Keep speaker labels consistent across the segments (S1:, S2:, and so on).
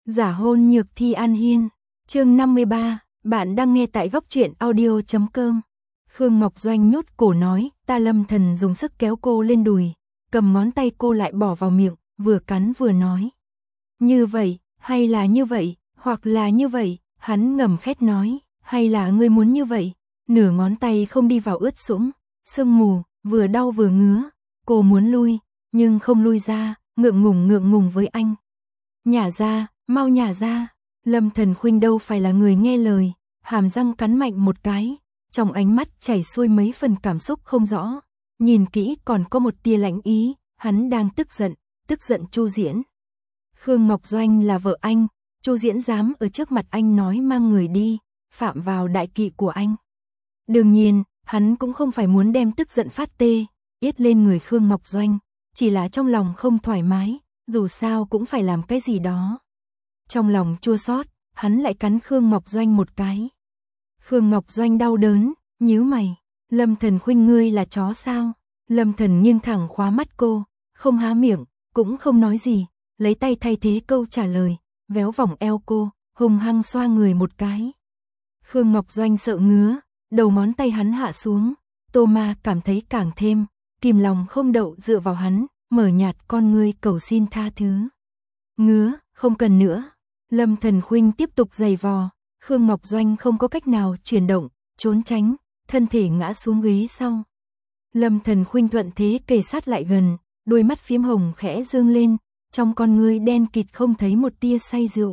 S1: Giả hôn nhược thi An Hiên, chương 53, bạn đang nghe tại góc truyện audio.com. Khương Ngọc Doanh nhốt cổ nói, ta. Lâm Thần dùng sức kéo cô lên đùi, cầm ngón tay cô lại bỏ vào miệng, vừa cắn vừa nói. Như vậy, hay là như vậy, hoặc là như vậy, hắn ngầm khét nói, hay là ngươi muốn như vậy, nửa ngón tay không đi vào ướt sũng, sương mù, vừa đau vừa ngứa, cô muốn lui, nhưng không lui ra, ngượng ngùng với anh. Nhả ra, mau nhả ra. Lâm Thần Khuynh đâu phải là người nghe lời, hàm răng cắn mạnh một cái, trong ánh mắt chảy xuôi mấy phần cảm xúc không rõ, nhìn kỹ còn có một tia lãnh ý, hắn đang tức giận Chu Diễn. Khương Ngọc Doanh là vợ anh, Chu Diễn dám ở trước mặt anh nói mang người đi, phạm vào đại kỵ của anh. Đương nhiên, hắn cũng không phải muốn đem tức giận phát tê, yết lên người Khương Ngọc Doanh, chỉ là trong lòng không thoải mái, dù sao cũng phải làm cái gì đó. Trong lòng chua xót, hắn lại cắn Khương Ngọc Doanh một cái. Khương Ngọc Doanh đau đớn, nhíu mày, Lâm Thần Khuynh ngươi là chó sao? Lâm Thần nghiêng thẳng khóa mắt cô, không há miệng, cũng không nói gì, lấy tay thay thế câu trả lời, véo vòng eo cô, hung hăng xoa người một cái. Khương Ngọc Doanh sợ ngứa, đầu ngón tay hắn hạ xuống, Tô Ma cảm thấy càng thêm, kìm lòng không đậu dựa vào hắn, mở nhạt con ngươi cầu xin tha thứ. Ngứa, không cần nữa. Lâm Thần Khuynh tiếp tục giày vò, Khương Ngọc Doanh không có cách nào chuyển động, trốn tránh, thân thể ngã xuống ghế sau. Lâm Thần Khuynh thuận thế kề sát lại gần, đôi mắt phiếm hồng khẽ dương lên, trong con ngươi đen kịt không thấy một tia say rượu.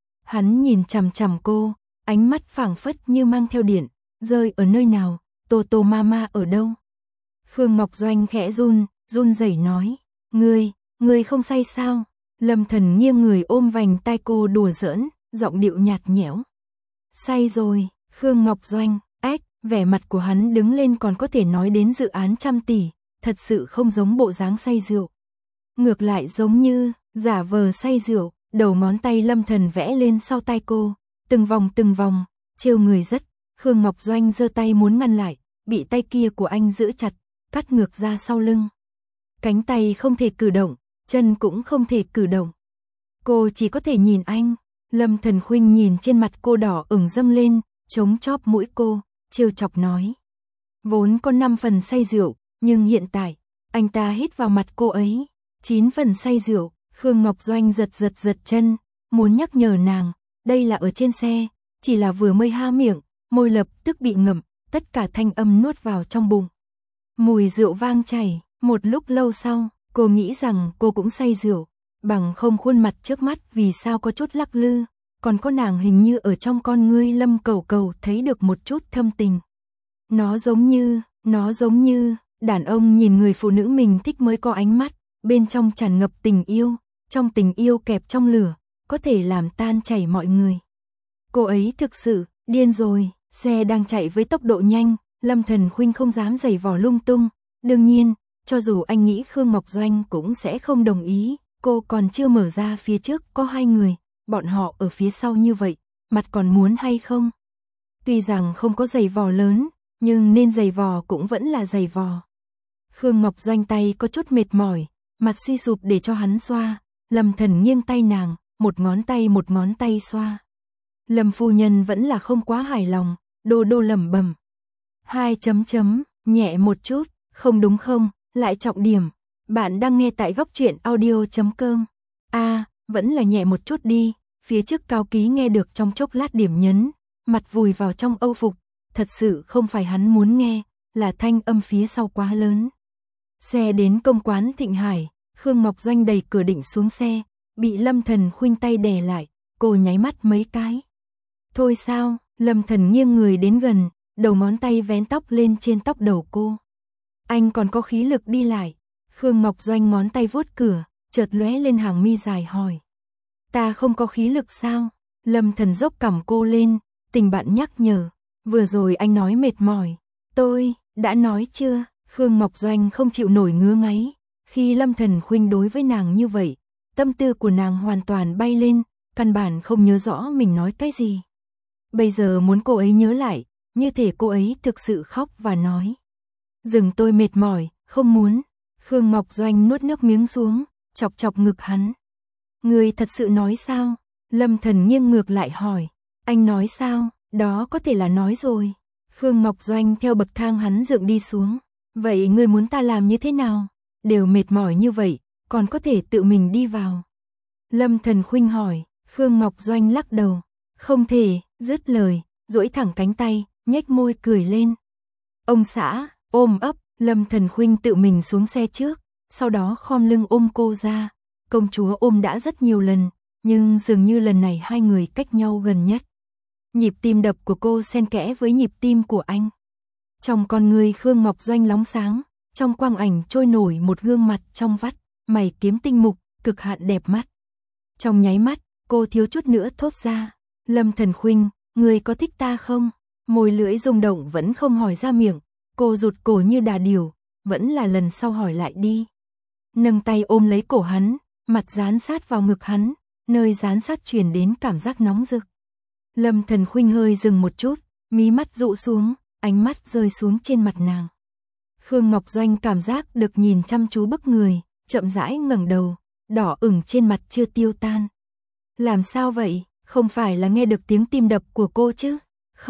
S1: Hắn nhìn chằm chằm cô, ánh mắt phảng phất như mang theo điện, rơi ở nơi nào, Tô Mama ở đâu? Khương Ngọc Doanh khẽ run rẩy nói, ngươi không say sao? Lâm Thần nghiêng người ôm vành tai cô đùa giỡn, giọng điệu nhạt nhẽo. Say rồi, Khương Ngọc Doanh, vẻ mặt của hắn đứng lên còn có thể nói đến dự án trăm tỷ, thật sự không giống bộ dáng say rượu. Ngược lại giống như, giả vờ say rượu, đầu ngón tay Lâm Thần vẽ lên sau tai cô, từng vòng, trêu người rất. Khương Ngọc Doanh giơ tay muốn ngăn lại, bị tay kia của anh giữ chặt, cắt ngược ra sau lưng. Cánh tay không thể cử động, chân cũng không thể cử động. Cô chỉ có thể nhìn anh. Lâm Thần Khuynh nhìn trên mặt cô đỏ ửng dâng lên, chống chóp mũi cô, trêu chọc nói. Vốn có 5 phần say rượu, nhưng hiện tại, anh ta hít vào mặt cô ấy, 9 phần say rượu. Khương Ngọc Doanh giật chân, muốn nhắc nhở nàng, đây là ở trên xe, chỉ là vừa mới há miệng, môi lập tức bị ngậm, tất cả thanh âm nuốt vào trong bụng. Mùi rượu vang chảy, một lúc lâu sau, cô nghĩ rằng cô cũng say rượu, bằng không khuôn mặt trước mắt vì sao có chút lắc lư, còn có nàng hình như ở trong con ngươi Lâm Cầu thấy được một chút thâm tình. Nó giống như, đàn ông nhìn người phụ nữ mình thích mới có ánh mắt, bên trong tràn ngập tình yêu, trong tình yêu kẹp trong lửa, có thể làm tan chảy mọi người. Cô ấy thực sự, điên rồi, xe đang chạy với tốc độ nhanh, Lâm Thần Khuynh không dám giày vò lung tung, đương nhiên, cho dù anh nghĩ Khương Ngọc Doanh cũng sẽ không đồng ý, cô còn chưa mở ra phía trước có 2 người, bọn họ ở phía sau như vậy, mặt còn muốn hay không? Tuy rằng không có giày vò lớn, nhưng nên giày vò cũng vẫn là giày vò. Khương Ngọc Doanh tay có chút mệt mỏi, mặt suy sụp để cho hắn xoa, Lâm Thần nghiêng tay nàng, một ngón tay xoa. Lâm phu nhân vẫn là không quá hài lòng, đô lẩm bẩm. 2 nhẹ một chút, không đúng không, lại trọng điểm. Bạn đang nghe tại góc truyện audio.com. Vẫn là nhẹ một chút đi, phía trước Cao Ký nghe được trong chốc lát điểm nhấn, mặt vùi vào trong âu phục, thật sự không phải hắn muốn nghe, là thanh âm phía sau quá lớn. Xe đến công quán Thịnh Hải, Khương Ngọc Doanh đẩy cửa định xuống xe, bị Lâm Thần Khuynh tay đè lại, cô nháy mắt mấy cái. Thôi sao, Lâm Thần nghiêng người đến gần, đầu ngón tay vén tóc lên trên tóc đầu cô. Anh còn có khí lực đi lại. Khương Ngọc Doanh ngón tay vuốt cửa, chợt lóe lên hàng mi dài hỏi. Ta không có khí lực sao? Lâm Thần dốc cằm cô lên, tình bạn nhắc nhở. Vừa rồi anh nói mệt mỏi. Tôi, đã nói chưa? Khương Ngọc Doanh không chịu nổi ngứa ngáy. Khi Lâm Thần Khuynh đối với nàng như vậy, tâm tư của nàng hoàn toàn bay lên, căn bản không nhớ rõ mình nói cái gì. Bây giờ muốn cô ấy nhớ lại, như thể cô ấy thực sự khóc và nói. Dừng, tôi mệt mỏi, không muốn. Khương Ngọc Doanh nuốt nước miếng xuống, chọc ngực hắn. Người thật sự nói sao? Lâm Thần nghiêng ngược lại hỏi, anh nói sao, đó có thể là nói rồi. Khương Ngọc Doanh theo bậc thang hắn dựng đi xuống, vậy ngươi muốn ta làm như thế nào, đều mệt mỏi như vậy, còn có thể tự mình đi vào. Lâm Thần khuynh hỏi, Khương Ngọc Doanh lắc đầu, không thể, dứt lời, duỗi thẳng cánh tay, nhếch môi cười lên. Ông xã, ôm ấp, Lâm Thần khuynh tự mình xuống xe trước, sau đó khom lưng ôm cô ra. Công chúa ôm đã rất nhiều lần, nhưng dường như lần này hai người cách nhau gần nhất. Nhịp tim đập của cô xen kẽ với nhịp tim của anh. Trong con người Khương Ngọc Doanh lóng sáng, trong quang ảnh trôi nổi một gương mặt trong vắt, mày kiếm tinh mục, cực hạn đẹp mắt. Trong nháy mắt, cô thiếu chút nữa thốt ra, Lâm Thần khuynh, người có thích ta không? Môi lưỡi rung động vẫn không hỏi ra miệng, cô rụt cổ như đà điểu, vẫn là lần sau hỏi lại đi. Nâng tay ôm lấy cổ hắn, mặt dán sát vào ngực hắn, nơi dán sát truyền đến cảm giác nóng rực. Lâm Thần khuynh hơi dừng một chút, mí mắt dụ xuống, ánh mắt rơi xuống trên mặt nàng. Khương Ngọc Doanh cảm giác được nhìn chăm chú bức người, chậm rãi ngẩng đầu, đỏ ửng trên mặt chưa tiêu tan. Làm sao vậy, không phải là nghe được tiếng tim đập của cô chứ?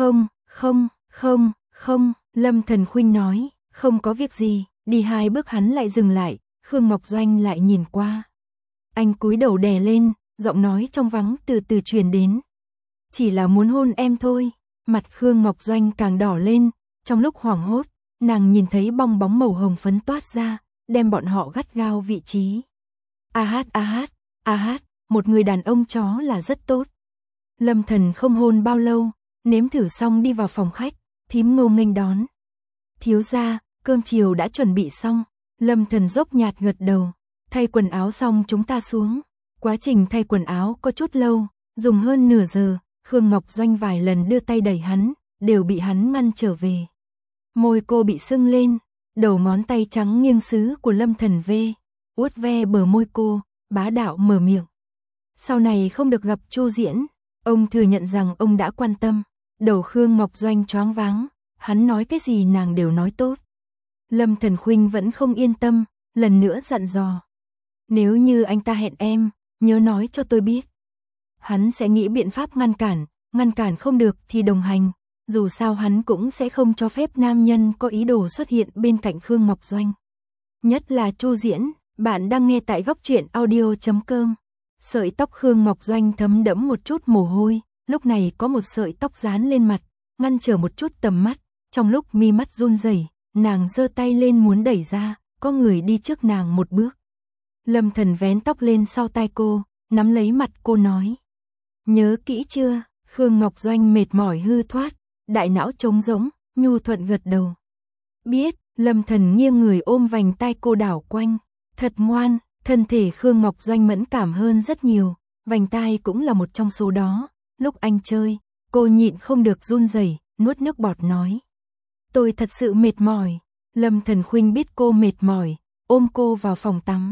S1: Không, Lâm Thần khuynh nói, không có việc gì, đi hai bước hắn lại dừng lại, Khương Ngọc Doanh lại nhìn qua. Anh cúi đầu đè lên, giọng nói trong vắng từ từ truyền đến. Chỉ là muốn hôn em thôi. Mặt Khương Ngọc Doanh càng đỏ lên, trong lúc hoảng hốt, nàng nhìn thấy bong bóng màu hồng phấn toát ra, đem bọn họ gắt gao vị trí. A hát, một người đàn ông chó là rất tốt. Lâm Thần không hôn bao lâu, nếm thử xong đi vào phòng khách, thím Ngô nghênh đón. Thiếu gia, cơm chiều đã chuẩn bị xong. Lâm Thần dốc nhạt gật đầu, thay quần áo xong chúng ta xuống. Quá trình thay quần áo có chút lâu, dùng hơn nửa giờ, Khương Ngọc Doanh vài lần đưa tay đẩy hắn, đều bị hắn ngăn trở về. Môi cô bị sưng lên, đầu ngón tay trắng nghiêng sứ của Lâm Thần uốt ve bờ môi cô, bá đạo mở miệng. Sau này không được gặp Chu Diễn, ông thừa nhận rằng ông đã quan tâm. Đầu Khương Ngọc Doanh choáng váng, hắn nói cái gì nàng đều nói tốt. Lâm Thần khuynh vẫn không yên tâm, lần nữa dặn dò. Nếu như anh ta hẹn em, nhớ nói cho tôi biết. Hắn sẽ nghĩ biện pháp ngăn cản không được thì đồng hành, dù sao hắn cũng sẽ không cho phép nam nhân có ý đồ xuất hiện bên cạnh Khương Ngọc Doanh. Nhất là Chu Diễn, bạn đang nghe tại góc truyện audio.com. Sợi tóc Khương Ngọc Doanh thấm đẫm một chút mồ hôi, lúc này có một sợi tóc dán lên mặt, ngăn trở một chút tầm mắt, trong lúc mi mắt run rẩy, nàng giơ tay lên muốn đẩy ra, có người đi trước nàng một bước. Lâm Thần vén tóc lên sau tai cô, nắm lấy mặt cô nói. Nhớ kỹ chưa? Khương Ngọc Doanh mệt mỏi hư thoát, đại não trống rỗng, nhu thuận gật đầu. Biết, Lâm Thần nghiêng người ôm vành tai cô đảo quanh, thật ngoan, thân thể Khương Ngọc Doanh mẫn cảm hơn rất nhiều, vành tai cũng là một trong số đó. Lúc anh chơi, cô nhịn không được run rẩy, nuốt nước bọt nói. Tôi thật sự mệt mỏi. Lâm Thần khuynh biết cô mệt mỏi, ôm cô vào phòng tắm.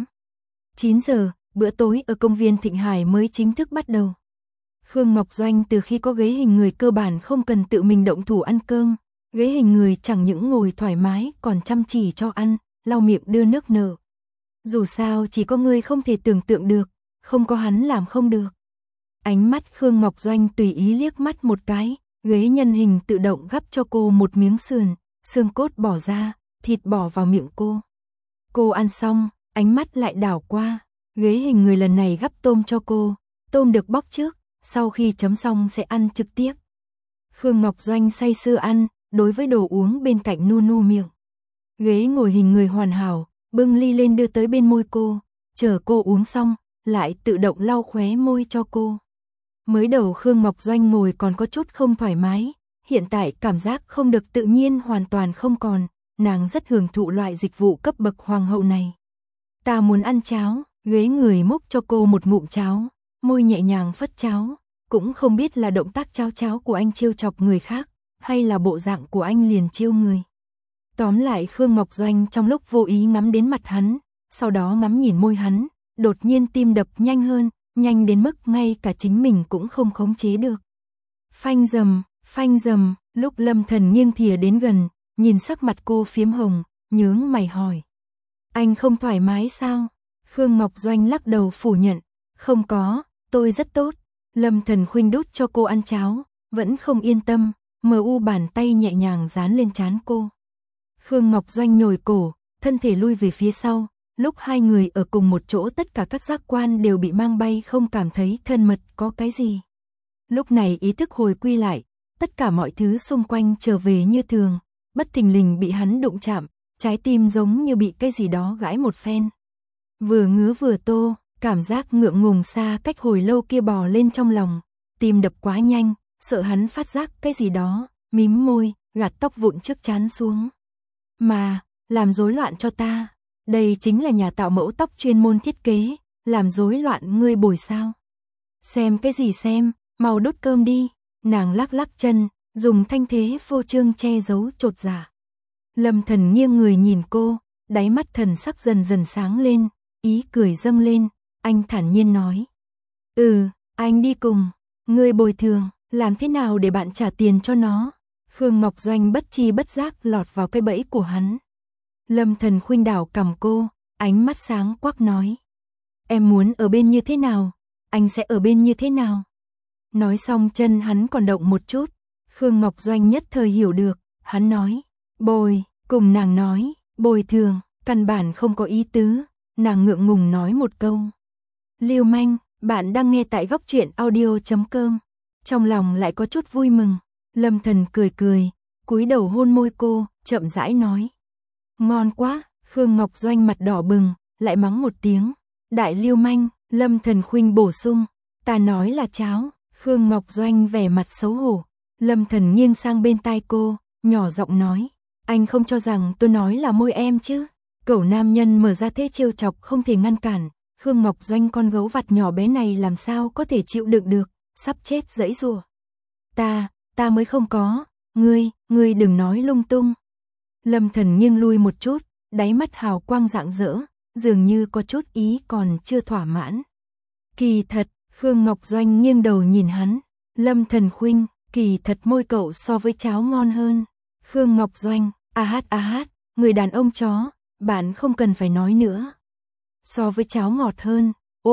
S1: 9 giờ, bữa tối ở công viên Thịnh Hải mới chính thức bắt đầu. Khương Ngọc Doanh từ khi có ghế hình người cơ bản không cần tự mình động thủ ăn cơm, ghế hình người chẳng những ngồi thoải mái còn chăm chỉ cho ăn, lau miệng đưa nước nở. Dù sao chỉ có người không thể tưởng tượng được, không có hắn làm không được. Ánh mắt Khương Ngọc Doanh tùy ý liếc mắt một cái, ghế nhân hình tự động gắp cho cô một miếng sườn, xương cốt bỏ ra, thịt bỏ vào miệng cô. Cô ăn xong, ánh mắt lại đảo qua, ghế hình người lần này gắp tôm cho cô, tôm được bóc trước, sau khi chấm xong sẽ ăn trực tiếp. Khương Ngọc Doanh say sưa ăn, đối với đồ uống bên cạnh nu nu miệng. Ghế ngồi hình người hoàn hảo, bưng ly lên đưa tới bên môi cô, chờ cô uống xong, lại tự động lau khóe môi cho cô. Mới đầu Khương Ngọc Doanh ngồi còn có chút không thoải mái, hiện tại cảm giác không được tự nhiên hoàn toàn không còn, nàng rất hưởng thụ loại dịch vụ cấp bậc hoàng hậu này. Ta muốn ăn cháo, ghế người múc cho cô một ngụm cháo, môi nhẹ nhàng phất cháo, cũng không biết là động tác cháo cháo của anh trêu chọc người khác, hay là bộ dạng của anh liền trêu người. Tóm lại Khương Ngọc Doanh trong lúc vô ý ngắm đến mặt hắn, sau đó ngắm nhìn môi hắn, đột nhiên tim đập nhanh hơn, nhanh đến mức ngay cả chính mình cũng không khống chế được. Phanh rầm, lúc Lâm Thần nghiêng thìa đến gần, nhìn sắc mặt cô phiếm hồng, nhướng mày hỏi. Anh không thoải mái sao? Khương Ngọc Doanh lắc đầu phủ nhận. Không có, tôi rất tốt. Lâm Thần Khuynh đút cho cô ăn cháo, vẫn không yên tâm, bàn tay nhẹ nhàng dán lên trán cô. Khương Ngọc Doanh nhồi cổ, thân thể lui về phía sau, lúc hai người ở cùng một chỗ tất cả các giác quan đều bị mang bay, không cảm thấy thân mật có cái gì. Lúc này ý thức hồi quy lại, tất cả mọi thứ xung quanh trở về như thường, bất thình lình bị hắn đụng chạm, trái tim giống như bị cái gì đó gãi một phen. Vừa ngứa vừa tô, cảm giác ngượng ngùng xa cách hồi lâu kia bò lên trong lòng, tim đập quá nhanh, sợ hắn phát giác cái gì đó, mím môi, gạt tóc vụn trước trán xuống. Mà, làm rối loạn cho ta, đây chính là nhà tạo mẫu tóc chuyên môn thiết kế, làm rối loạn ngươi bồi sao. Xem cái gì xem, mau đốt cơm đi, nàng lắc lắc chân, dùng thanh thế phô trương che giấu chột dạ. Lâm Thần nghiêng người nhìn cô, đáy mắt thần sắc dần dần sáng lên, ý cười dâng lên, anh thản nhiên nói. Anh đi cùng, ngươi bồi thường, làm thế nào để bạn trả tiền cho nó? Khương Ngọc Doanh bất chi bất giác lọt vào cái bẫy của hắn. Lâm Thần Khuynh đảo cằm cô, ánh mắt sáng quắc nói. Em muốn ở bên như thế nào, anh sẽ ở bên như thế nào. Nói xong chân hắn còn động một chút, Khương Ngọc Doanh nhất thời hiểu được, hắn nói. Cùng nàng nói, bồi thường, căn bản không có ý tứ, nàng ngượng ngùng nói một câu. Lưu manh, bạn đang nghe tại góc truyện audio.com. Trong lòng lại có chút vui mừng, Lâm Thần cười, cúi đầu hôn môi cô, chậm rãi nói. Ngon quá, Khương Ngọc Doanh mặt đỏ bừng, lại mắng một tiếng. Đại lưu manh, Lâm Thần Khuynh bổ sung. Ta nói là cháo, Khương Ngọc Doanh vẻ mặt xấu hổ. Lâm Thần nghiêng sang bên tai cô, nhỏ giọng nói. Anh không cho rằng tôi nói là môi em chứ. Cẩu nam nhân mở ra thế trêu chọc không thể ngăn cản. Khương Ngọc Doanh con gấu vặt nhỏ bé này làm sao có thể chịu đựng được, sắp chết giãy giụa. Ta mới không có, ngươi đừng nói lung tung. Lâm Thần nghiêng lui một chút, đáy mắt hào quang rạng rỡ, dường như có chút ý còn chưa thỏa mãn. Kỳ thật, Khương Ngọc Doanh nghiêng đầu nhìn hắn. Lâm Thần Khuynh, kỳ thật môi cậu so với cháo ngon hơn. Khương Ngọc Doanh, a hát, người đàn ông chó, bạn không cần phải nói nữa. So với cháo ngọt hơn,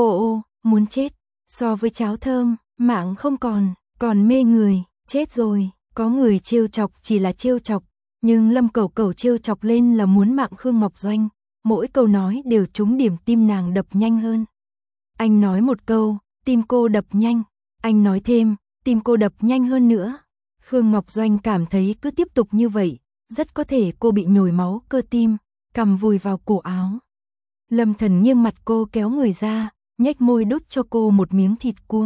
S1: muốn chết. So với cháo thơm, mạng không còn mê người, chết rồi. Có người trêu chọc chỉ là trêu chọc, nhưng Lâm Cẩu trêu chọc lên là muốn mạng Khương Ngọc Doanh. Mỗi câu nói đều trúng điểm, tim nàng đập nhanh hơn. Anh nói một câu, tim cô đập nhanh. Anh nói thêm, tim cô đập nhanh hơn nữa. Khương Ngọc Doanh cảm thấy cứ tiếp tục như vậy, rất có thể cô bị nhồi máu cơ tim, cằm vùi vào cổ áo. Lâm Thần nghiêng mặt cô kéo người ra, nhếch môi đút cho cô một miếng thịt cua.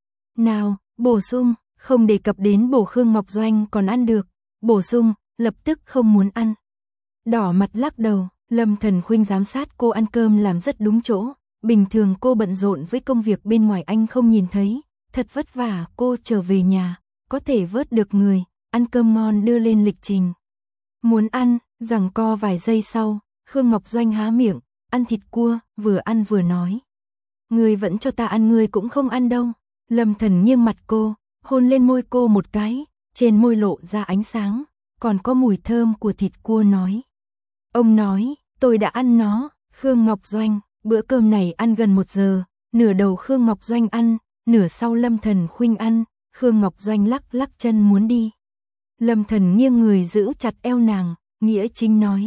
S1: Nào, bổ sung, không đề cập đến bổ. Khương Ngọc Doanh còn ăn được, bổ sung, lập tức không muốn ăn. Đỏ mặt lắc đầu, Lâm Thần Khuynh giám sát cô ăn cơm làm rất đúng chỗ. Bình thường cô bận rộn với công việc bên ngoài anh không nhìn thấy, thật vất vả cô trở về nhà, có thể vớt được người, ăn cơm ngon đưa lên lịch trình. Muốn ăn, giằng co vài giây sau, Khương Ngọc Doanh há miệng, ăn thịt cua, vừa ăn vừa nói. Ngươi vẫn cho ta ăn, ngươi cũng không ăn đâu. Lâm Thần nghiêng mặt cô, hôn lên môi cô một cái, trên môi lộ ra ánh sáng, còn có mùi thơm của thịt cua nói. Ông nói, tôi đã ăn nó. Khương Ngọc Doanh, bữa cơm này ăn gần 1 giờ, nửa đầu Khương Ngọc Doanh ăn, nửa sau Lâm Thần Khuynh ăn. Khương Ngọc Doanh lắc lắc chân muốn đi. Lâm Thần nghiêng người giữ chặt eo nàng, nghĩa chính nói.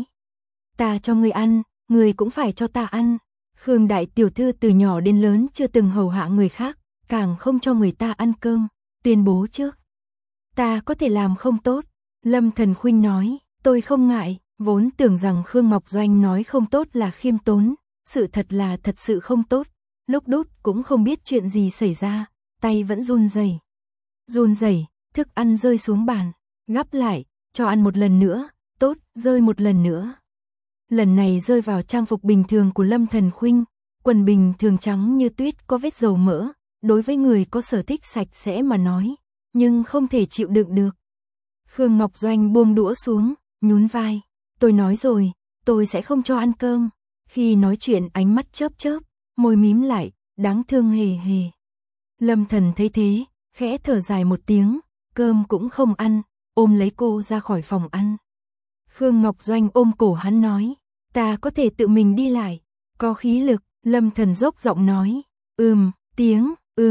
S1: Ta cho ngươi ăn, ngươi cũng phải cho ta ăn. Khương đại tiểu thư từ nhỏ đến lớn chưa từng hầu hạ người khác, càng không cho người ta ăn cơm, tuyên bố trước. Ta có thể làm không tốt. Lâm Thần Khuynh nói, tôi không ngại, vốn tưởng rằng Khương Ngọc Doanh nói không tốt là khiêm tốn, sự thật là thật sự không tốt. Lúc đút cũng không biết chuyện gì xảy ra, tay vẫn run rẩy, thức ăn rơi xuống bàn, gắp lại, cho ăn một lần nữa, tốt, rơi một lần nữa. Lần này rơi vào trang phục bình thường của Lâm Thần Khuynh, quần bình thường trắng như tuyết có vết dầu mỡ, đối với người có sở thích sạch sẽ mà nói, nhưng không thể chịu đựng được. Khương Ngọc Doanh buông đũa xuống, nhún vai, tôi nói rồi, tôi sẽ không cho ăn cơm. Khi nói chuyện ánh mắt chớp, môi mím lại, đáng thương hề. Lâm Thần thấy thế, khẽ thở dài một tiếng, cơm cũng không ăn, ôm lấy cô ra khỏi phòng ăn. Khương Ngọc Doanh ôm cổ hắn nói, ta có thể tự mình đi lại, có khí lực. Lâm Thần dốc giọng nói,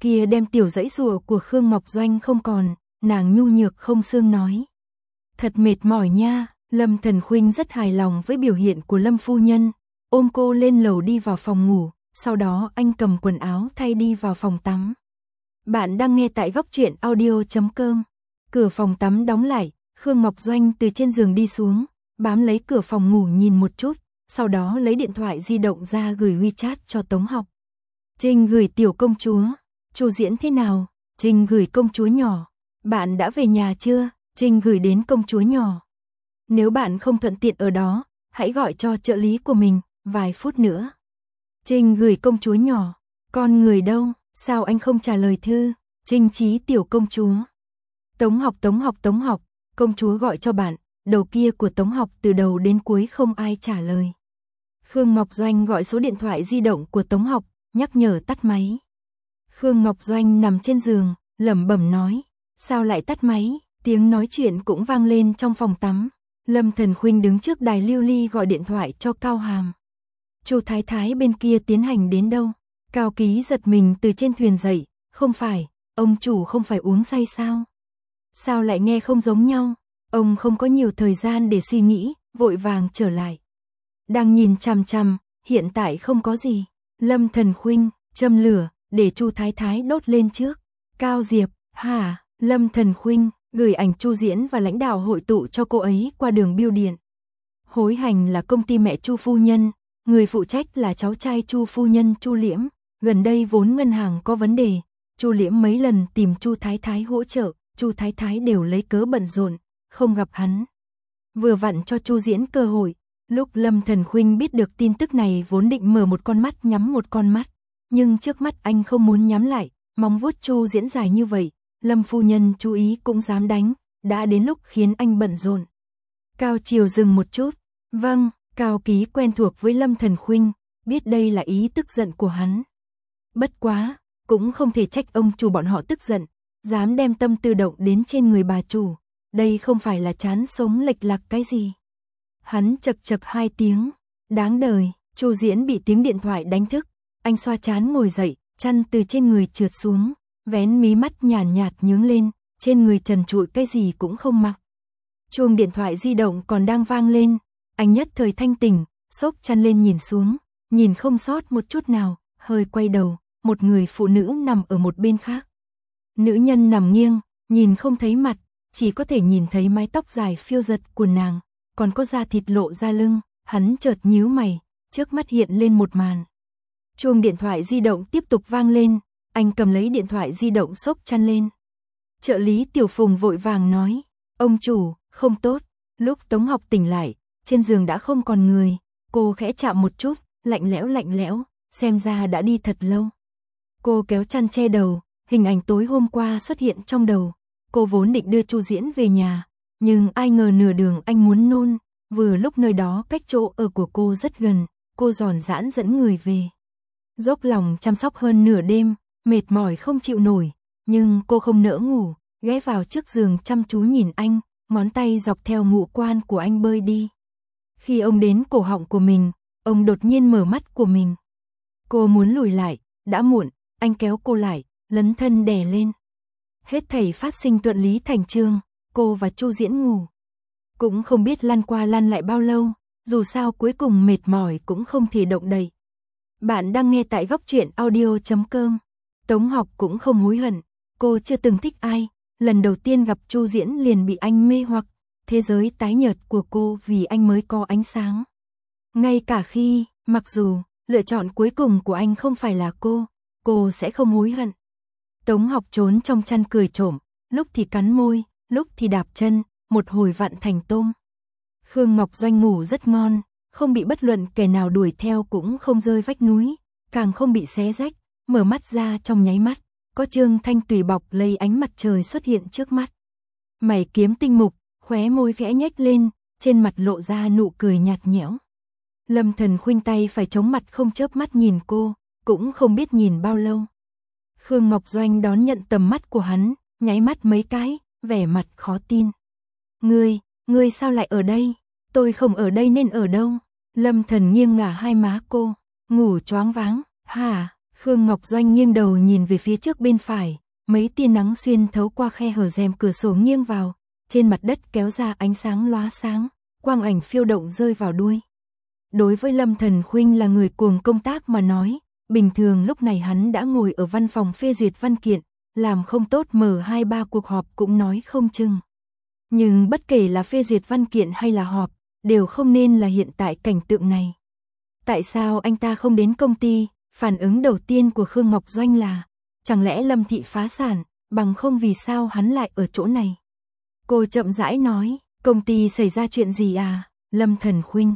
S1: kia đem tiểu dãy dụa của Khương Ngọc Doanh không còn, nàng nhu nhược không xương nói. Thật mệt mỏi nha, Lâm Thần Khuynh rất hài lòng với biểu hiện của Lâm phu nhân, ôm cô lên lầu đi vào phòng ngủ, sau đó anh cầm quần áo thay đi vào phòng tắm. Bạn đang nghe tại góc truyện audio.com. Cửa phòng tắm đóng lại, Khương Ngọc Doanh từ trên giường đi xuống, bám lấy cửa phòng ngủ nhìn một chút, sau đó lấy điện thoại di động ra gửi WeChat cho Tống Học. Trinh gửi tiểu công chúa, Chu Diễn thế nào? Trinh gửi công chúa nhỏ. Bạn đã về nhà chưa? Trinh gửi đến công chúa nhỏ. Nếu bạn không thuận tiện ở đó, hãy gọi cho trợ lý của mình, vài phút nữa. Trinh gửi công chúa nhỏ. Con người đâu? Sao anh không trả lời thư? Trinh trí tiểu công chúa. Tống Học, công chúa gọi cho bạn. Đầu kia của Tống Học từ đầu đến cuối không ai trả lời. Khương Ngọc Doanh gọi số điện thoại di động của Tống Học, nhắc nhở tắt máy. Khương Ngọc Doanh nằm trên giường, lẩm bẩm nói, sao lại tắt máy? Tiếng nói chuyện cũng vang lên trong phòng tắm. Lâm Thần Khuynh đứng trước đài lưu ly gọi điện thoại cho Cao Hàm. Chu Thái Thái bên kia tiến hành đến đâu? Cao Ký giật mình từ trên thuyền dậy, không phải, ông chủ không phải uống say sao? Sao lại nghe không giống nhau? Ông không có nhiều thời gian để suy nghĩ, vội vàng trở lại. Đang nhìn chằm chằm, hiện tại không có gì. Lâm Thần Khuynh, châm lửa, để Chu Thái Thái đốt lên trước. Cao Diệp, hả? Lâm Thần Khuynh, gửi ảnh Chu Diễn và lãnh đạo hội tụ cho cô ấy qua đường bưu điện. Hối Hành là công ty mẹ Chu phu nhân, người phụ trách là cháu trai Chu phu nhân Chu Liễm. Gần đây vốn ngân hàng có vấn đề, Chu Liễm mấy lần tìm Chu Thái Thái hỗ trợ, Chu Thái Thái đều lấy cớ bận rộn, không gặp hắn. Vừa vặn cho Chu Diễn cơ hội, lúc Lâm Thần Khuynh biết được tin tức này vốn định mở một con mắt nhắm một con mắt, nhưng trước mắt anh không muốn nhắm lại, móng vuốt Chu Diễn dài như vậy, Lâm phu nhân chú ý cũng dám đánh, đã đến lúc khiến anh bận rộn. Cao Triều dừng một chút, vâng, Cao Ký quen thuộc với Lâm Thần Khuynh, biết đây là ý tức giận của hắn. Bất quá, cũng không thể trách ông chủ bọn họ tức giận, dám đem tâm tư động đến trên người bà chủ, đây không phải là chán sống lệch lạc cái gì. Hắn chật chật hai tiếng, đáng đời, Chu Diễn bị tiếng điện thoại đánh thức, anh xoa trán ngồi dậy, chăn từ trên người trượt xuống, vén mí mắt nhàn nhạt nhướng lên, trên người trần trụi cái gì cũng không mặc. Chuông điện thoại di động còn đang vang lên, anh nhất thời thanh tỉnh, xốc chăn lên nhìn xuống, nhìn không sót một chút nào, hơi quay đầu, một người phụ nữ nằm ở một bên khác. Nữ nhân nằm nghiêng, nhìn không thấy mặt, chỉ có thể nhìn thấy mái tóc dài phiêu giật của nàng, còn có da thịt lộ ra lưng, hắn chợt nhíu mày, trước mắt hiện lên một màn. Chuông điện thoại di động tiếp tục vang lên, anh cầm lấy điện thoại di động xốc chăn lên. Trợ lý Tiểu Phùng vội vàng nói, ông chủ, không tốt. Lúc Tống Học tỉnh lại, trên giường đã không còn người, cô khẽ chạm một chút, lạnh lẽo, xem ra đã đi thật lâu. Cô kéo chăn che đầu, hình ảnh tối hôm qua xuất hiện trong đầu. Cô vốn định đưa Chu Diễn về nhà, nhưng ai ngờ nửa đường anh muốn nôn, vừa lúc nơi đó cách chỗ ở của cô rất gần, cô giòn giãn dẫn người về. Dốc lòng chăm sóc hơn nửa đêm, mệt mỏi không chịu nổi, nhưng cô không nỡ ngủ, ghé vào trước giường chăm chú nhìn anh, ngón tay dọc theo ngũ quan của anh bơi đi. Khi ông đến cổ họng của mình, ông đột nhiên mở mắt của mình. Cô muốn lùi lại, đã muộn, anh kéo cô lại, lấn thân đè lên. Hết thảy phát sinh thuận lý thành chương, cô và Chu Diễn ngủ. Cũng không biết lăn qua lăn lại bao lâu, dù sao cuối cùng mệt mỏi cũng không thể động đậy. Bạn đang nghe tại góc truyện audio.com. Tống Học cũng không hối hận, cô chưa từng thích ai, lần đầu tiên gặp Chu Diễn liền bị anh mê hoặc, thế giới tái nhợt của cô vì anh mới có ánh sáng. Ngay cả khi, mặc dù, lựa chọn cuối cùng của anh không phải là cô sẽ không hối hận. Tống Học trốn trong chăn cười trộm, lúc thì cắn môi, lúc thì đạp chân, một hồi vặn thành tôm. Khương Ngọc Doanh ngủ rất ngon, không bị bất luận kẻ nào đuổi theo cũng không rơi vách núi, càng không bị xé rách, mở mắt ra trong nháy mắt, có Trương Thanh tùy bọc lấy ánh mặt trời xuất hiện trước mắt. Mày kiếm tinh mục, khóe môi khẽ nhếch lên, trên mặt lộ ra nụ cười nhạt nhẽo. Lâm Thần Khuynh tay phải chống mặt không chớp mắt nhìn cô, cũng không biết nhìn bao lâu. Khương Ngọc Doanh đón nhận tầm mắt của hắn, nháy mắt mấy cái, vẻ mặt khó tin. Ngươi sao lại ở đây? Tôi không ở đây nên ở đâu? Lâm Thần nghiêng ngả hai má cô, ngủ choáng váng. Hả? Khương Ngọc Doanh nghiêng đầu nhìn về phía trước bên phải, mấy tia nắng xuyên thấu qua khe hở rèm cửa sổ nghiêng vào, trên mặt đất kéo ra ánh sáng lóa sáng, quang ảnh phiêu động rơi vào đuôi. Đối với Lâm Thần Khuynh là người cuồng công tác mà nói, bình thường lúc này hắn đã ngồi ở văn phòng phê duyệt văn kiện, làm không tốt mở 2-3 cuộc họp cũng nói không chừng. Nhưng bất kể là phê duyệt văn kiện hay là họp, đều không nên là hiện tại cảnh tượng này. Tại sao anh ta không đến công ty? Phản ứng đầu tiên của Khương Ngọc Doanh là, chẳng lẽ Lâm thị phá sản, bằng không vì sao hắn lại ở chỗ này? Cô chậm rãi nói, công ty xảy ra chuyện gì à? Lâm Thần Khuynh,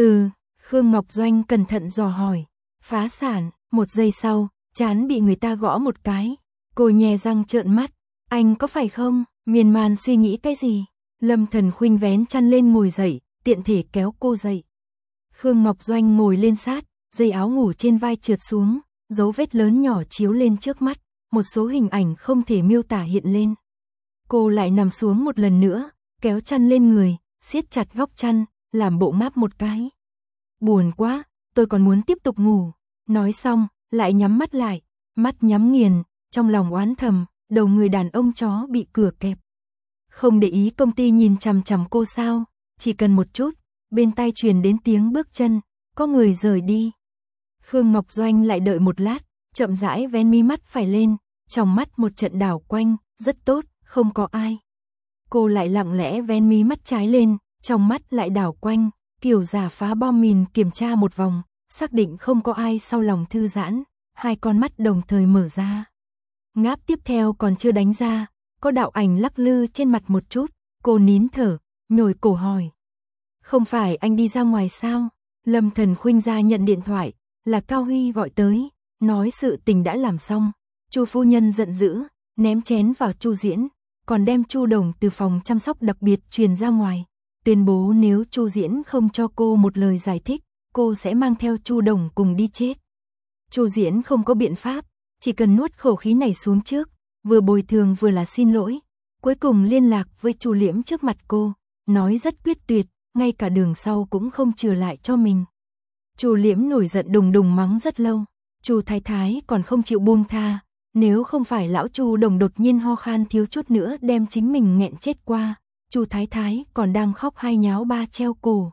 S1: Khương Ngọc Doanh cẩn thận dò hỏi, phá sản. Một giây sau, trán bị người ta gõ một cái. Cô nhe răng trợn mắt, anh có phải không? Miên man suy nghĩ cái gì? Lâm Thần Khuynh vén chăn lên ngồi dậy, tiện thể kéo cô dậy. Khương Ngọc Doanh ngồi lên sát, dây áo ngủ trên vai trượt xuống, dấu vết lớn nhỏ chiếu lên trước mắt, một số hình ảnh không thể miêu tả hiện lên. Cô lại nằm xuống một lần nữa, kéo chăn lên người, siết chặt góc chăn, làm bộ ngáp một cái. Buồn quá, tôi còn muốn tiếp tục ngủ. Nói xong, lại nhắm mắt lại, mắt nhắm nghiền, trong lòng oán thầm, đầu người đàn ông chó bị cửa kẹp. Không để ý công ty nhìn chằm chằm cô sao, chỉ cần một chút, bên tai truyền đến tiếng bước chân, có người rời đi. Khương Ngọc Doanh lại đợi một lát, chậm rãi vén mí mắt phải lên, trong mắt một trận đảo quanh, rất tốt, không có ai. Cô lại lặng lẽ vén mí mắt trái lên, trong mắt lại đảo quanh, kiểu giả phá bom mìn kiểm tra một vòng, xác định không có ai sau lòng thư giãn, hai con mắt đồng thời mở ra. Ngáp tiếp theo còn chưa đánh ra, có đạo ảnh lắc lư trên mặt một chút, cô nín thở, nhồi cổ hỏi. Không phải anh đi ra ngoài sao? Lâm Thần Khuynh ra nhận điện thoại, là Cao Huy gọi tới, nói sự tình đã làm xong. Chu phu nhân giận dữ, ném chén vào Chu Diễn, còn đem Chu Đồng từ phòng chăm sóc đặc biệt truyền ra ngoài, tuyên bố nếu Chu Diễn không cho cô một lời giải thích, cô sẽ mang theo Chu Đồng cùng đi chết. Chu Diễn không có biện pháp, chỉ cần nuốt khẩu khí này xuống trước, vừa bồi thường vừa là xin lỗi, cuối cùng liên lạc với Chu Liễm trước mặt cô, nói rất quyết tuyệt, ngay cả đường sau cũng không trừ lại cho mình. Chu Liễm nổi giận đùng đùng mắng rất lâu, Chu Thái Thái còn không chịu buông tha, nếu không phải lão Chu Đồng đột nhiên ho khan thiếu chút nữa đem chính mình nghẹn chết qua, Chu Thái Thái còn đang khóc hai nháo ba treo cổ.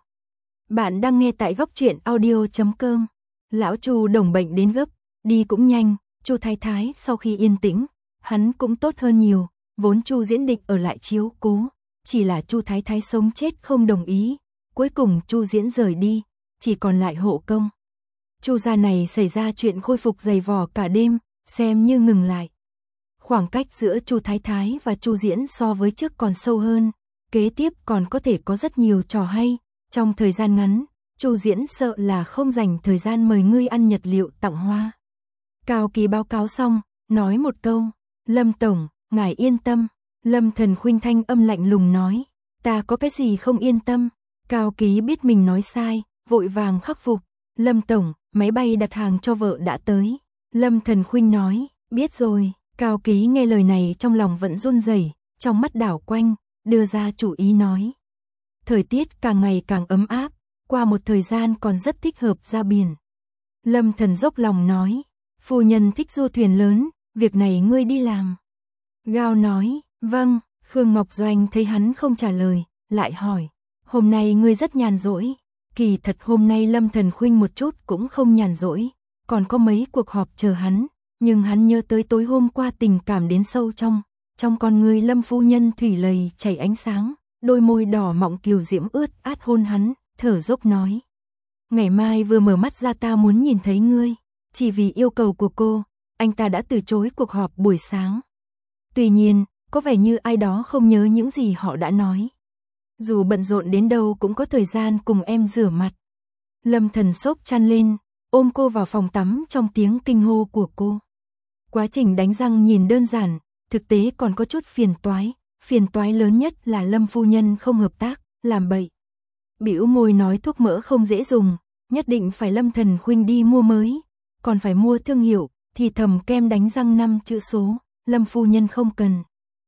S1: Bạn đang nghe tại góc truyện audio.com. Lão Chu Đồng bệnh đến gấp, đi cũng nhanh, Chu Thái Thái sau khi yên tĩnh, hắn cũng tốt hơn nhiều, vốn Chu Diễn định ở lại chiếu cố, chỉ là Chu Thái Thái sống chết không đồng ý, cuối cùng Chu Diễn rời đi, chỉ còn lại hộ công. Chu gia này xảy ra chuyện khôi phục dày vò cả đêm, xem như ngừng lại. Khoảng cách giữa Chu Thái Thái và Chu Diễn so với trước còn sâu hơn, kế tiếp còn có thể có rất nhiều trò hay. Trong thời gian ngắn, Chu Diễn sợ là không dành thời gian mời ngươi ăn nhật liệu tặng hoa. Cao Kỳ báo cáo xong, nói một câu, Lâm Tổng, ngài yên tâm. Lâm Thần Khuynh thanh âm lạnh lùng nói, ta có cái gì không yên tâm. Cao Kỳ biết mình nói sai, vội vàng khắc phục, Lâm Tổng, máy bay đặt hàng cho vợ đã tới. Lâm Thần Khuynh nói, biết rồi. Cao Kỳ nghe lời này trong lòng vẫn run rẩy, trong mắt đảo quanh, đưa ra chủ ý nói. Thời tiết càng ngày càng ấm áp, qua một thời gian còn rất thích hợp ra biển. Lâm Thần dốc lòng nói, phu nhân thích du thuyền lớn, việc này ngươi đi làm. Gao nói, vâng. Khương Ngọc Doanh thấy hắn không trả lời, lại hỏi, hôm nay ngươi rất nhàn rỗi. Kỳ thật hôm nay Lâm Thần Khuynh một chút cũng không nhàn rỗi, còn có mấy cuộc họp chờ hắn, nhưng hắn nhớ tới tối hôm qua tình cảm đến sâu trong con người Lâm phu nhân thủy lầy chảy ánh sáng, đôi môi đỏ mọng kiều diễm ướt át hôn hắn, thở dốc nói. Ngày mai vừa mở mắt ra ta muốn nhìn thấy ngươi, chỉ vì yêu cầu của cô, anh ta đã từ chối cuộc họp buổi sáng. Tuy nhiên, có vẻ như ai đó không nhớ những gì họ đã nói. Dù bận rộn đến đâu cũng có thời gian cùng em rửa mặt. Lâm Thần xốc chăn lên, ôm cô vào phòng tắm trong tiếng kinh hô của cô. Quá trình đánh răng nhìn đơn giản, thực tế còn có chút phiền toái lớn nhất là Lâm phu nhân không hợp tác, làm bậy. Bĩu môi nói thuốc mỡ không dễ dùng, nhất định phải Lâm Thần Khuynh đi mua mới, còn phải mua thương hiệu, thì thầm kem đánh răng 5 chữ số, Lâm phu nhân không cần.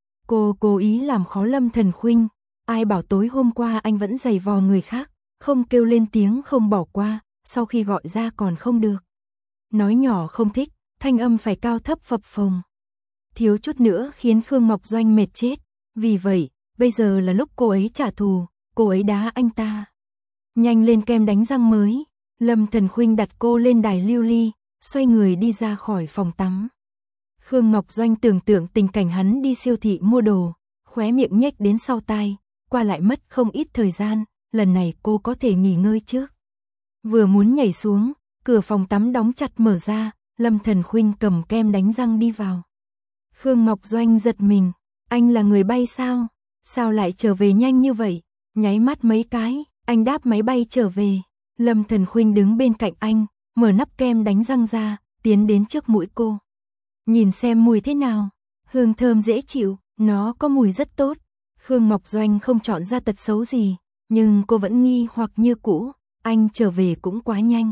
S1: Cô cố ý làm khó Lâm Thần Khuynh, ai bảo tối hôm qua anh vẫn giày vò người khác, không kêu lên tiếng không bỏ qua, sau khi gọi ra còn không được. Nói nhỏ không thích, thanh âm phải cao thấp phập phồng. Thiếu chút nữa khiến Khương Ngọc Doanh mệt chết, vì vậy, bây giờ là lúc cô ấy trả thù, cô ấy đá anh ta. Nhanh lên kem đánh răng mới, Lâm Thần Khuynh đặt cô lên đài lưu ly, xoay người đi ra khỏi phòng tắm. Khương Ngọc Doanh tưởng tượng tình cảnh hắn đi siêu thị mua đồ, khóe miệng nhếch đến sau tai, qua lại mất không ít thời gian, lần này cô có thể nghỉ ngơi trước. Vừa muốn nhảy xuống, cửa phòng tắm đóng chặt mở ra, Lâm Thần Khuynh cầm kem đánh răng đi vào. Khương Ngọc Doanh giật mình, anh là người bay sao? Sao lại trở về nhanh như vậy? Nháy mắt mấy cái, anh đáp máy bay trở về. Lâm Thần Khuynh đứng bên cạnh anh, mở nắp kem đánh răng ra, tiến đến trước mũi cô. Nhìn xem mùi thế nào, hương thơm dễ chịu, nó có mùi rất tốt. Khương Ngọc Doanh không chọn ra tật xấu gì, nhưng cô vẫn nghi hoặc như cũ, anh trở về cũng quá nhanh.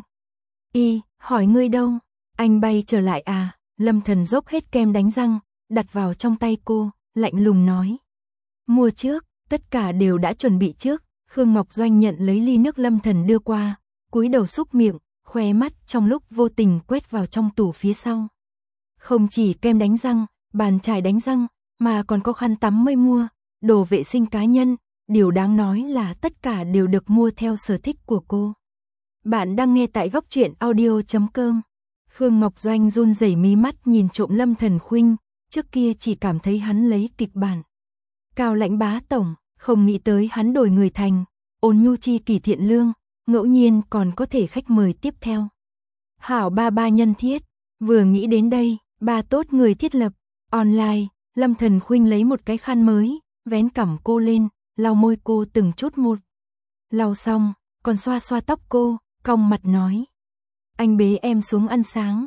S1: Hỏi ngươi đâu? Anh bay trở lại à? Lâm Thần dốc hết kem đánh răng, đặt vào trong tay cô, lạnh lùng nói. Mua trước, tất cả đều đã chuẩn bị trước. Khương Ngọc Doanh nhận lấy ly nước Lâm Thần đưa qua, cúi đầu xúc miệng, khóe mắt trong lúc vô tình quét vào trong tủ phía sau. Không chỉ kem đánh răng, bàn chải đánh răng, mà còn có khăn tắm mới mua, đồ vệ sinh cá nhân, điều đáng nói là tất cả đều được mua theo sở thích của cô. Bạn đang nghe tại góc truyện audio.com. Khương Ngọc Doanh run rẩy mí mắt nhìn trộm Lâm Thần Khuynh, trước kia chỉ cảm thấy hắn lấy kịch bản Cao Lãnh bá tổng, không nghĩ tới hắn đổi người thành ôn nhu chi kỷ thiện lương, ngẫu nhiên còn có thể khách mời tiếp theo. Hảo ba nhân thiết, vừa nghĩ đến đây, ba tốt người thiết lập, online, Lâm Thần Khuynh lấy một cái khăn mới, vén cằm cô lên, lau môi cô từng chút một. Lau xong, còn xoa xoa tóc cô, cong mặt nói. Anh bế em xuống ăn sáng.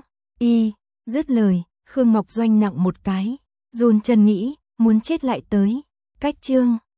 S1: Dứt lời, Khương Ngọc Doanh nặng một cái, run chân nghĩ, muốn chết lại tới. Cách chương